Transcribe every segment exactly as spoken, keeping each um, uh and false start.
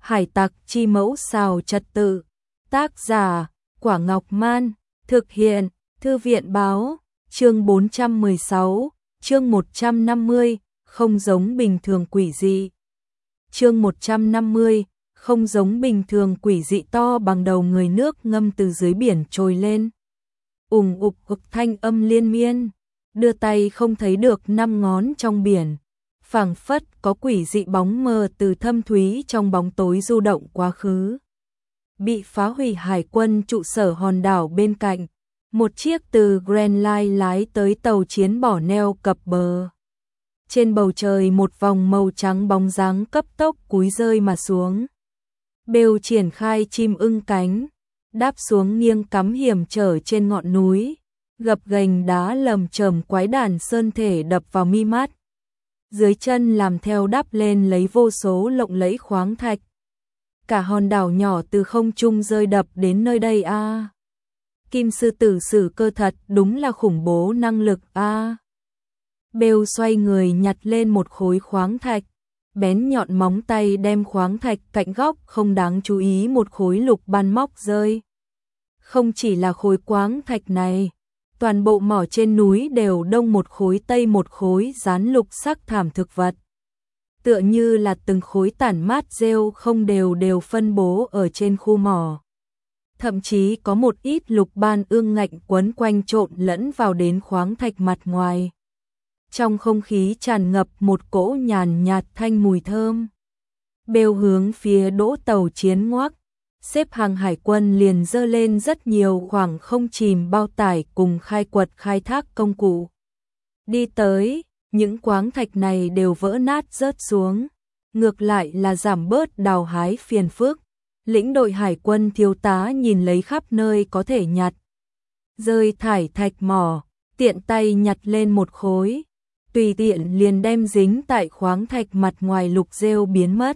Hải tặc chi mẫu xào trật tự. Tác giả, Quả Ngọc Man. Thực hiện, Thư viện báo. Chương bốn trăm mười sáu, chương một trăm năm mươi, không giống bình thường quỷ dị. Chương một trăm năm mươi, không giống bình thường quỷ dị to bằng đầu người nước ngâm từ dưới biển trồi lên. Ùng ục ục thanh âm liên miên, đưa tay không thấy được năm ngón trong biển. Phảng phất có quỷ dị bóng mờ từ thâm thúy trong bóng tối du động quá khứ. Bị phá hủy hải quân trụ sở hòn đảo bên cạnh. Một chiếc từ Grand Line lái tới tàu chiến bỏ neo cập bờ. Trên bầu trời một vòng màu trắng bóng dáng cấp tốc cúi rơi mà xuống. Bêu triển khai chim ưng cánh, đáp xuống nghiêng cắm hiểm trở trên ngọn núi, gập ghềnh đá lầm chởm quái đản sơn thể đập vào mi mắt. Dưới chân làm theo đáp lên lấy vô số lộng lẫy khoáng thạch. Cả hòn đảo nhỏ từ không trung rơi đập đến nơi đây a. À. Kim sư tử sử cơ thật đúng là khủng bố năng lực a. À. Bêu xoay người nhặt lên một khối khoáng thạch, bén nhọn móng tay đem khoáng thạch cạnh góc không đáng chú ý một khối lục ban móc rơi. Không chỉ là khối khoáng thạch này, toàn bộ mỏ trên núi đều đông một khối tây một khối dán lục sắc thảm thực vật. Tựa như là từng khối tản mát rêu không đều đều phân bố ở trên khu mỏ. Thậm chí có một ít lục ban ương ngạnh quấn quanh trộn lẫn vào đến khoáng thạch mặt ngoài. Trong không khí tràn ngập một cỗ nhàn nhạt thanh mùi thơm. Bêu hướng phía đỗ tàu chiến ngoắc, xếp hàng hải quân liền dơ lên rất nhiều khoảng không chìm bao tải cùng khai quật khai thác công cụ. Đi tới, những khoáng thạch này đều vỡ nát rớt xuống, ngược lại là giảm bớt đào hái phiền phức. Lĩnh đội hải quân thiếu tá nhìn lấy khắp nơi có thể nhặt. Rơi thải thạch mỏ, tiện tay nhặt lên một khối, tùy tiện liền đem dính tại khoáng thạch mặt ngoài lục rêu biến mất.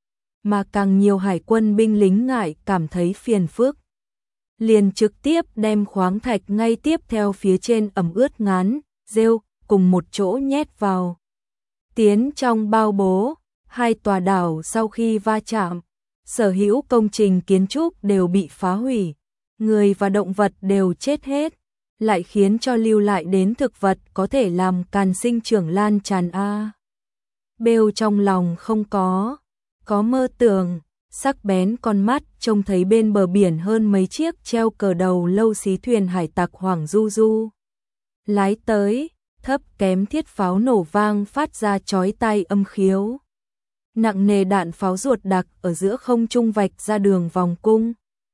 Mà càng nhiều hải quân binh lính ngại cảm thấy phiền phức, liền trực tiếp đem khoáng thạch ngay tiếp theo phía trên ẩm ướt ngán, rêu, cùng một chỗ nhét vào. Tiến trong bao bố, hai tòa đảo sau khi va chạm, sở hữu công trình kiến trúc đều bị phá hủy, người và động vật đều chết hết, lại khiến cho lưu lại đến thực vật có thể làm càn sinh trưởng lan tràn a. Bêu trong lòng không có, có mơ tưởng, sắc bén con mắt trông thấy bên bờ biển hơn mấy chiếc treo cờ đầu lâu xí thuyền hải tặc Hoàng Du Du. Lái tới, thấp kém thiết pháo nổ vang phát ra chói tai âm khiếu. Nặng nề đạn pháo ruột đặc ở giữa không trung vạch ra đường vòng cung.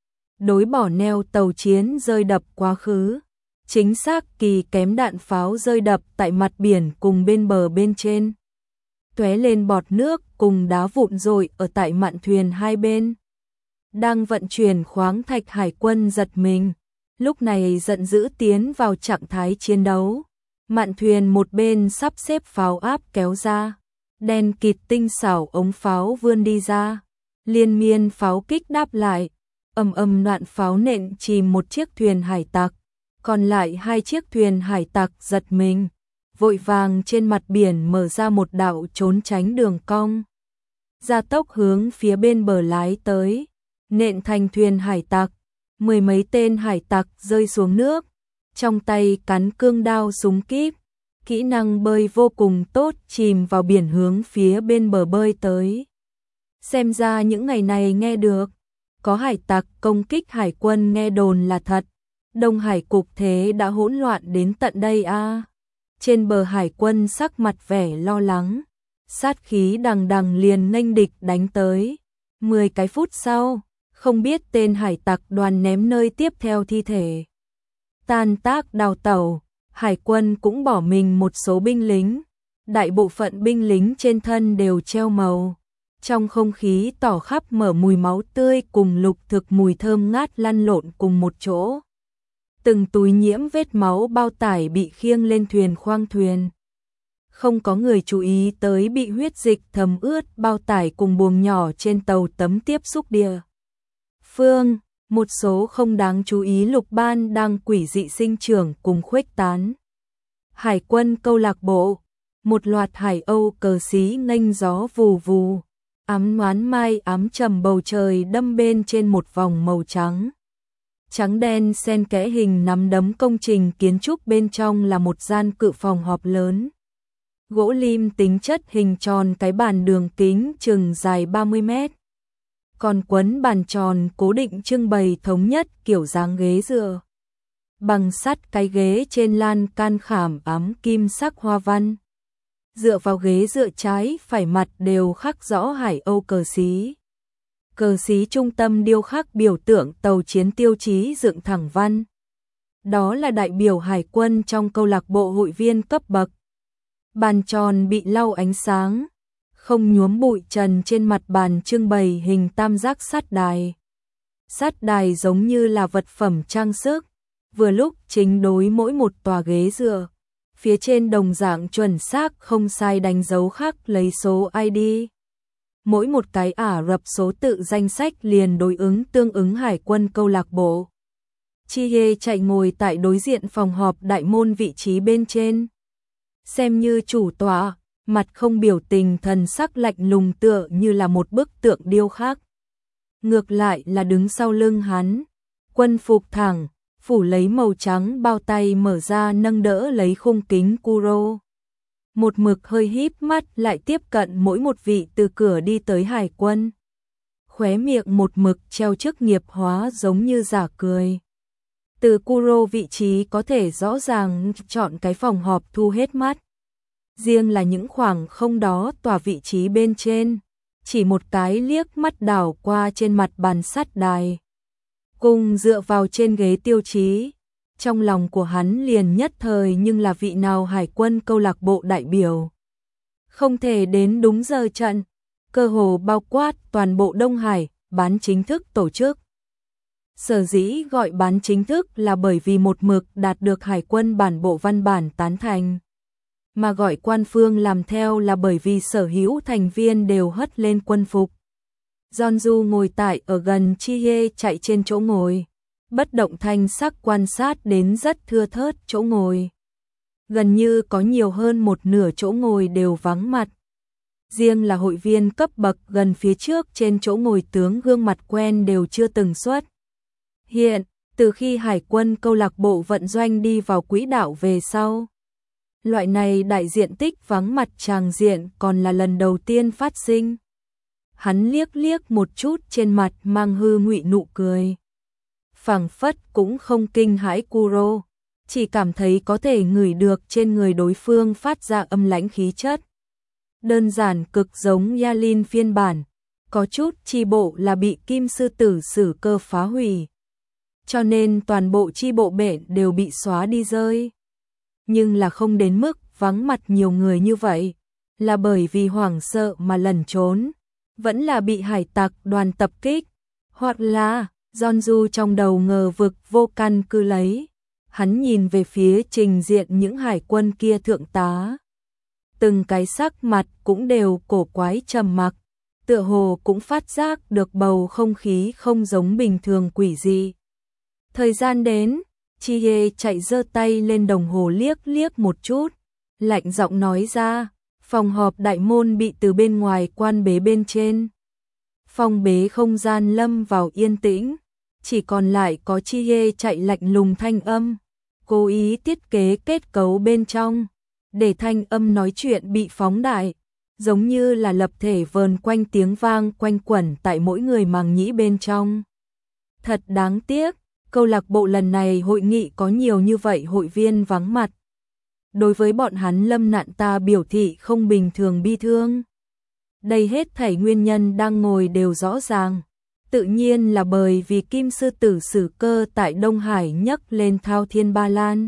Đối bỏ neo tàu chiến rơi đập quá khứ. Chính xác kỳ kém đạn pháo rơi đập tại mặt biển cùng bên bờ bên trên. Tóe lên bọt nước cùng đá vụn rội ở tại mạn thuyền hai bên. Đang vận chuyển khoáng thạch hải quân giật mình. Lúc này giận dữ tiến vào trạng thái chiến đấu. Mạn thuyền một bên sắp xếp pháo áp kéo ra. Đen kịt tinh xảo ống pháo vươn đi ra. Liên miên pháo kích đáp lại. Ầm ầm loạn pháo nện chìm một chiếc thuyền hải tặc. Còn lại hai chiếc thuyền hải tặc giật mình. Vội vàng trên mặt biển mở ra một đạo trốn tránh đường cong. Gia tốc hướng phía bên bờ lái tới. Nện thành thuyền hải tặc. Mười mấy tên hải tặc rơi xuống nước. Trong tay cắn cương đao súng kíp. Kỹ năng bơi vô cùng tốt chìm vào biển hướng phía bên bờ bơi tới. Xem ra những ngày này nghe được. Có hải tặc công kích hải quân nghe đồn là thật. Đông Hải cục thế đã hỗn loạn đến tận đây a. À. Trên bờ hải quân sắc mặt vẻ lo lắng. Sát khí đằng đằng liền nghênh địch đánh tới. Mười cái phút sau, không biết tên hải tặc đoàn ném nơi tiếp theo thi thể. Tan tác đào tẩu. Hải quân cũng bỏ mình một số binh lính, đại bộ phận binh lính trên thân đều treo màu. Trong không khí tỏ khắp mở mùi máu tươi cùng lục thực mùi thơm ngát lăn lộn cùng một chỗ. Từng túi nhiễm vết máu bao tải bị khiêng lên thuyền khoang thuyền. Không có người chú ý tới bị huyết dịch thấm ướt bao tải cùng buồng nhỏ trên tàu tấm tiếp xúc địa phương. Một số không đáng chú ý lục ban đang quỷ dị sinh trưởng cùng khuếch tán. Hải quân câu lạc bộ, một loạt hải âu cờ xí nghênh gió vù vù, Ám ngoán mai ám trầm bầu trời đâm bên trên một vòng màu trắng. Trắng đen xen kẽ hình nắm đấm công trình kiến trúc bên trong là một gian cự phòng họp lớn. Gỗ lim tính chất hình tròn, cái bàn đường kính chừng dài ba mươi mét. Còn quấn bàn tròn cố định trưng bày thống nhất kiểu dáng ghế dựa. Bằng sắt, cái ghế trên lan can khảm ám kim sắc hoa văn. Dựa vào ghế dựa trái phải mặt đều khắc rõ Hải Âu cờ xí. Cờ xí trung tâm điêu khắc biểu tượng tàu chiến tiêu chí dựng thẳng văn. Đó là đại biểu hải quân trong câu lạc bộ hội viên cấp bậc. Bàn tròn bị lau ánh sáng, không nhuốm bụi trần, trên mặt bàn trưng bày hình tam giác sắt đài. Sắt đài giống như là vật phẩm trang sức, vừa lúc chính đối mỗi một tòa ghế dựa. Phía trên đồng dạng chuẩn xác không sai đánh dấu khắc lấy số i đê. Mỗi một cái Ả Rập số tự danh sách liền đối ứng tương ứng hải quân câu lạc bộ. Chie chạy ngồi tại đối diện phòng họp đại môn vị trí bên trên. Xem như chủ tọa, mặt không biểu tình, thần sắc lạnh lùng tựa như là một bức tượng điêu khắc. Ngược lại là đứng sau lưng hắn, quân phục thẳng, phủ lấy màu trắng, bao tay mở ra nâng đỡ lấy khung kính Kuro. Một mực hơi híp mắt lại tiếp cận mỗi một vị từ cửa đi tới hải quân. Khóe miệng một mực treo chức nghiệp hóa giống như giả cười. Từ Kuro vị trí có thể rõ ràng chọn cái phòng họp thu hết mắt. Riêng là những khoảng không đó tòa vị trí bên trên, chỉ một cái liếc mắt đảo qua trên mặt bàn sắt đài. Cùng dựa vào trên ghế tiêu chí, trong lòng của hắn liền nhất thời nhưng là vị nào hải quân câu lạc bộ đại biểu. Không thể đến đúng giờ trận, cơ hồ bao quát toàn bộ Đông Hải, bán chính thức tổ chức. Sở dĩ gọi bán chính thức là bởi vì một mực đạt được hải quân bản bộ văn bản tán thành. Mà gọi quan phương làm theo là bởi vì sở hữu thành viên đều hất lên quân phục. Jeonju ngồi tại ở gần Chie chạy trên chỗ ngồi, bất động thanh sắc quan sát đến rất thưa thớt chỗ ngồi. Gần như có nhiều hơn một nửa chỗ ngồi đều vắng mặt. Riêng là hội viên cấp bậc gần phía trước trên chỗ ngồi tướng gương mặt quen đều chưa từng xuất hiện, từ khi hải quân câu lạc bộ vận doanh đi vào quỹ đạo về sau. Loại này đại diện tích vắng mặt tràng diện còn là lần đầu tiên phát sinh. Hắn liếc liếc một chút trên mặt mang hư ngụy nụ cười. Phảng phất cũng không kinh hãi Kuro, chỉ cảm thấy có thể ngửi được trên người đối phương phát ra âm lãnh khí chất. Đơn giản cực giống Yalin phiên bản, có chút chi bộ là bị kim sư tử sử cơ phá hủy. Cho nên toàn bộ chi bộ bện đều bị xóa đi rơi. Nhưng là không đến mức vắng mặt nhiều người như vậy, là bởi vì hoảng sợ mà lẩn trốn, vẫn là bị hải tặc đoàn tập kích, hoặc là Jeonju trong đầu ngờ vực vô căn cứ lấy. Hắn nhìn về phía trình diện những hải quân kia thượng tá. Từng cái sắc mặt cũng đều cổ quái trầm mặc, tựa hồ cũng phát giác được bầu không khí không giống bình thường, quỷ dị. Thời gian đến, Chie chạy giơ tay lên đồng hồ liếc liếc một chút, lạnh giọng nói ra, phòng họp đại môn bị từ bên ngoài quan bế bên trên. Phòng bế không gian lâm vào yên tĩnh, chỉ còn lại có Chie chạy lạnh lùng thanh âm, cố ý thiết kế kết cấu bên trong, để thanh âm nói chuyện bị phóng đại, giống như là lập thể vờn quanh tiếng vang quanh quẩn tại mỗi người màng nhĩ bên trong. Thật đáng tiếc, câu lạc bộ lần này hội nghị có nhiều như vậy hội viên vắng mặt. Đối với bọn hắn lâm nạn ta biểu thị không bình thường bi thương. Đây hết thảy nguyên nhân đang ngồi đều rõ ràng. Tự nhiên là bởi vì kim sư tử sử cơ tại Đông Hải nhấc lên thao thiên ba lan.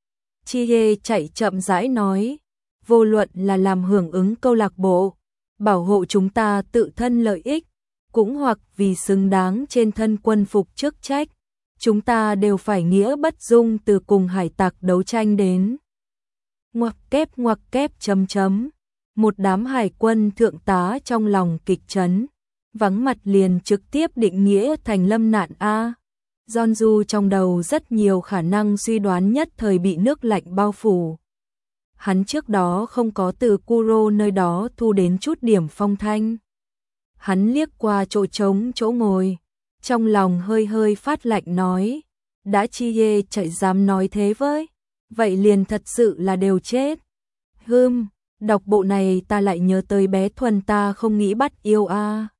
Chie chạy chậm rãi nói, vô luận là làm hưởng ứng câu lạc bộ, bảo hộ chúng ta tự thân lợi ích, cũng hoặc vì xứng đáng trên thân quân phục chức trách, chúng ta đều phải nghĩa bất dung từ cùng hải tặc đấu tranh đến. Ngoặc kép ngoặc kép chấm chấm, một đám hải quân thượng tá trong lòng kịch chấn, vắng mặt liền trực tiếp định nghĩa thành lâm nạn A. Jeonju trong đầu rất nhiều khả năng suy đoán nhất thời bị nước lạnh bao phủ. Hắn trước đó không có từ Kuro nơi đó thu đến chút điểm phong thanh. hắn liếc qua chỗ trống chỗ ngồi, trong lòng hơi hơi phát lạnh nói, đã chi yê chạy dám nói thế với, vậy liền thật sự là đều chết. Hưm, đọc bộ này ta lại nhớ tới bé Thuần ta không nghĩ bắt yêu a. À.